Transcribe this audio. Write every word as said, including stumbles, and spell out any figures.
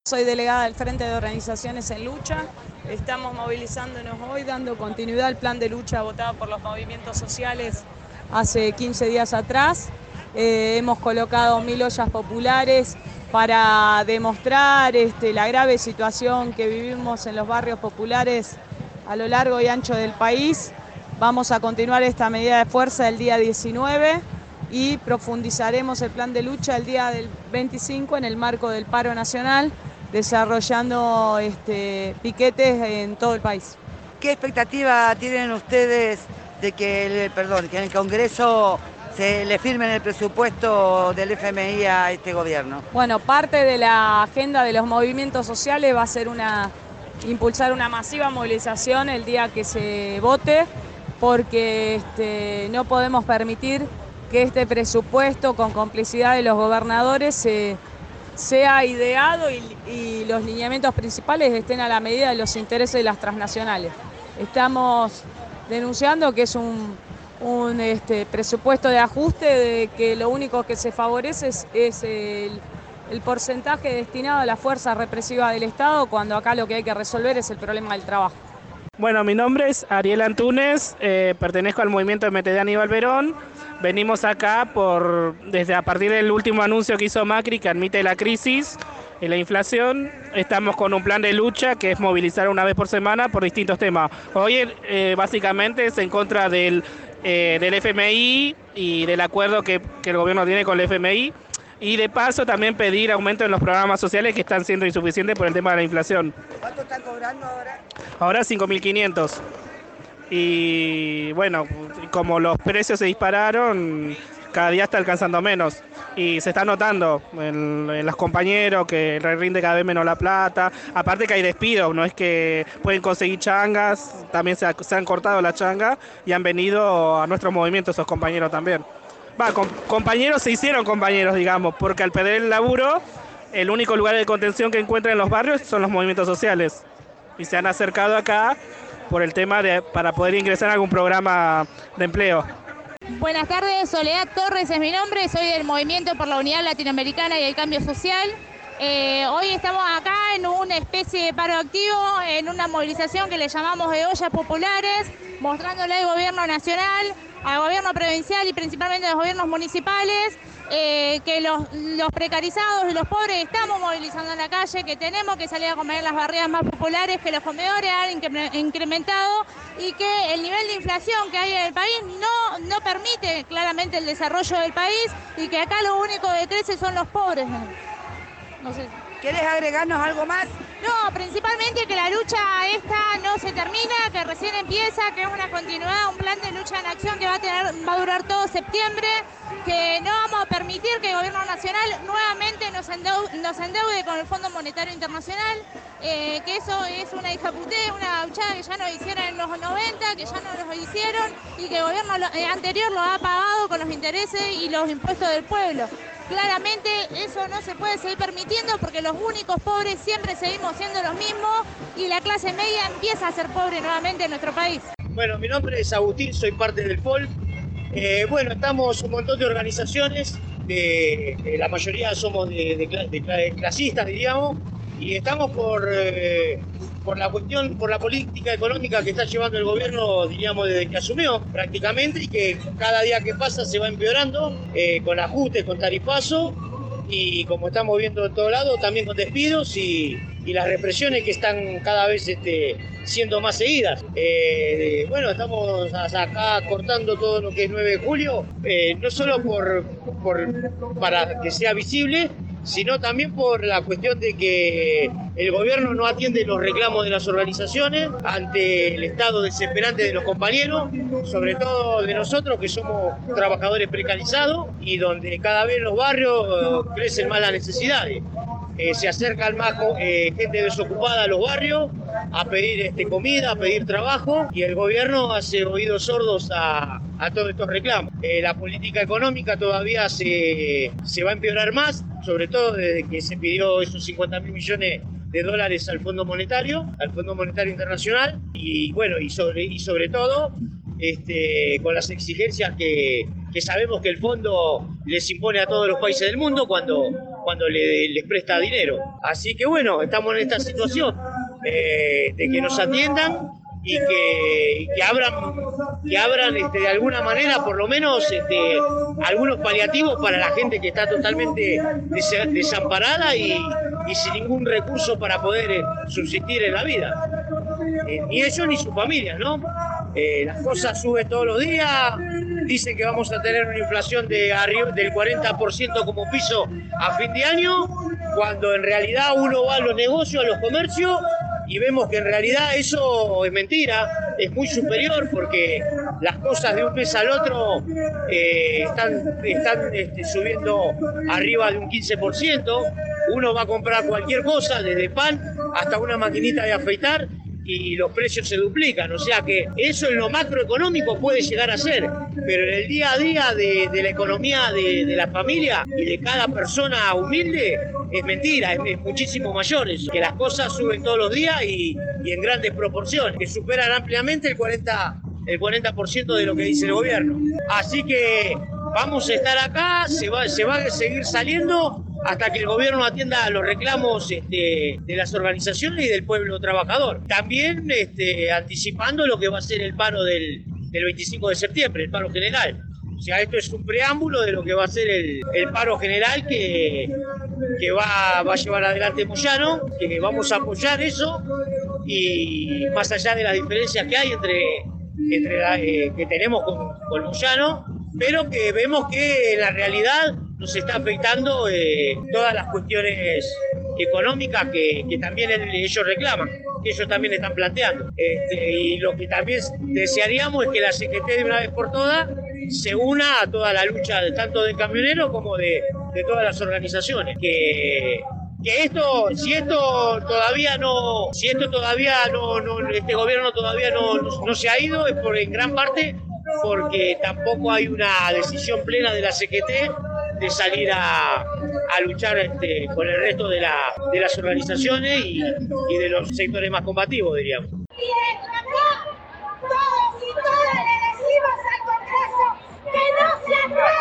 Soy delegada del Frente de Organizaciones en Lucha. Estamos movilizándonos hoy, dando continuidad al plan de lucha votado por los movimientos sociales hace quince días atrás. Eh, hemos colocado mil ollas populares para demostrar este, la grave situación que vivimos en los barrios populares a lo largo y ancho del país. Vamos a continuar esta medida de fuerza el día diecinueve y profundizaremos el plan de lucha el día del veinticinco en el marco del paro nacional, desarrollando este, piquetes en todo el país. ¿Qué expectativa tienen ustedes de que el, perdón, que en el Congreso se le firmen el presupuesto del F M I a este gobierno? Bueno, parte de la agenda de los movimientos sociales va a ser una, impulsar una masiva movilización el día que se vote, porque este, no podemos permitir que este presupuesto, con complicidad de los gobernadores, se... sea ideado y, y los lineamientos principales estén a la medida de los intereses de las transnacionales. Estamos denunciando que es un, un este, presupuesto de ajuste, de que lo único que se favorece es, es el, el porcentaje destinado a la fuerza represiva del Estado, cuando acá lo que hay que resolver es el problema del trabajo. Bueno, mi nombre es Ariel Antunes, eh, pertenezco al movimiento M T D Aníbal Verón. Venimos acá por desde a partir del último anuncio que hizo Macri, que admite la crisis y la inflación. Estamos con un plan de lucha que es movilizar una vez por semana por distintos temas. Hoy eh, básicamente es en contra del, eh, del F M I y del acuerdo que, que el gobierno tiene con el F M I. Y de paso también pedir aumento en los programas sociales que están siendo insuficientes por el tema de la inflación. ¿Cuánto están cobrando ahora? Ahora cinco mil quinientos. Y bueno, como los precios se dispararon, cada día está alcanzando menos. Y se está notando en, en los compañeros que rinde cada vez menos la plata. Aparte que hay despidos, no es que pueden conseguir changas, también se, ha, se han cortado las changas y han venido a nuestros movimientos esos compañeros también. Va, com, compañeros se hicieron compañeros, digamos, porque al perder el laburo, el único lugar de contención que encuentran en los barrios son los movimientos sociales. Y se han acercado acá por el tema de para poder ingresar a algún programa de empleo. Buenas tardes, Soledad Torres es mi nombre, soy del Movimiento por la Unidad Latinoamericana y el Cambio Social. Eh, hoy estamos acá en una especie de paro activo, en una movilización que le llamamos de ollas populares, mostrándole al gobierno nacional, al gobierno provincial y principalmente a los gobiernos municipales, eh, que los, los precarizados y los pobres estamos movilizando en la calle, que tenemos que salir a comer en las barriadas más populares, que los comedores han incrementado y que el nivel de inflación que hay en el país no, no permite claramente el desarrollo del país y que acá lo único que crece son los pobres. No sé. ¿Quieres agregarnos algo más? No, principalmente que la lucha esta no se termina, que recién empieza, que es una continuidad, un plan de lucha en acción que va a tener, va a durar todo septiembre, que no vamos a permitir que el gobierno nacional nuevamente nos endeude, nos endeude con el Fondo Monetario Internacional, eh, que eso es una hijaputez, una gauchada que ya nos hicieron en los noventa, que ya no nos hicieron y que el gobierno lo, eh, anterior lo ha pagado con los intereses y los impuestos del pueblo. Claramente eso no se puede seguir permitiendo porque los únicos pobres siempre seguimos siendo los mismos y la clase media empieza a ser pobre nuevamente en nuestro país. Bueno, mi nombre es Agustín, soy parte del F O L. Eh, bueno, estamos un montón de organizaciones, de, de, la mayoría somos de, de, de, de clasistas, diríamos, y estamos por, eh, por la cuestión, por la política económica que está llevando el gobierno, diríamos, desde que asumió prácticamente, y que cada día que pasa se va empeorando, eh, con ajustes, con tarifazo, y como estamos viendo de todos lados, también con despidos y, y las represiones que están cada vez este, siendo más seguidas. Eh, bueno, estamos acá cortando todo lo que es nueve de julio, eh, no solo por, por, para que sea visible, sino también por la cuestión de que el gobierno no atiende los reclamos de las organizaciones ante el estado desesperante de los compañeros, sobre todo de nosotros que somos trabajadores precarizados y donde cada vez en los barrios eh, crecen más las necesidades. Eh, se acercan más eh, gente desocupada a los barrios a pedir este, comida, a pedir trabajo, y el gobierno hace oídos sordos a, a todos estos reclamos. Eh, la política económica todavía se, se va a empeorar más, sobre todo desde que se pidió esos cincuenta mil millones de dólares al Fondo Monetario, al Fondo Monetario Internacional, y bueno, y sobre, y sobre todo este, con las exigencias que, que sabemos que el fondo les impone a todos los países del mundo cuando cuando le, les presta dinero. Así que bueno, estamos en esta situación eh, de que nos atiendan y que, que abran, que abran este, de alguna manera por lo menos este, algunos paliativos para la gente que está totalmente des desamparada y, y sin ningún recurso para poder eh, subsistir en la vida. Eh, ni ellos ni sus familias, ¿no? Eh, las cosas suben todos los días, dicen que vamos a tener una inflación de arriba, del cuarenta por ciento como piso a fin de año, cuando en realidad uno va a los negocios, a los comercios, y vemos que en realidad eso es mentira, es muy superior porque las cosas de un mes al otro eh, están, están este, subiendo arriba de un quince por ciento. Uno va a comprar cualquier cosa, desde pan hasta una maquinita de afeitar, y los precios se duplican, o sea que eso en lo macroeconómico puede llegar a ser, pero en el día a día de, de la economía de, de la familia y de cada persona humilde es mentira, es, es muchísimo mayor eso, que las cosas suben todos los días y, y en grandes proporciones, que superan ampliamente el cuarenta, el cuarenta por ciento de lo que dice el gobierno. Así que vamos a estar acá, se va, se va a seguir saliendo hasta que el gobierno atienda los reclamos este, de las organizaciones y del pueblo trabajador. También este, anticipando lo que va a ser el paro del, del veinticinco de septiembre, el paro general. O sea, esto es un preámbulo de lo que va a ser el, el paro general que, que va, va a llevar adelante Moyano, que vamos a apoyar eso, y más allá de las diferencias que hay entre, entre la, eh, que tenemos con, con Moyano, pero que vemos que en la realidad nos está afectando eh, todas las cuestiones económicas que, que también ellos reclaman, que ellos también están planteando. Este, y lo que también desearíamos es que la C G T de una vez por todas se una a toda la lucha de, tanto de camioneros como de, de todas las organizaciones. Que, que esto, si esto todavía no, si esto todavía no, no este gobierno todavía no, no, no se ha ido, es por en gran parte porque tampoco hay una decisión plena de la C G T de salir a, a luchar este, con el resto de, la, de las organizaciones y, y de los sectores más combativos, diríamos. Y reclamar todos y todas le decimos al Congreso que no se apruebe